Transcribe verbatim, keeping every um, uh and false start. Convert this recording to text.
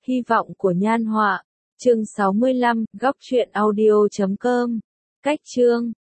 Hy vọng của Nhan Họa. Chương sáu mươi lăm, góc truyện audio chấm com. Cách chương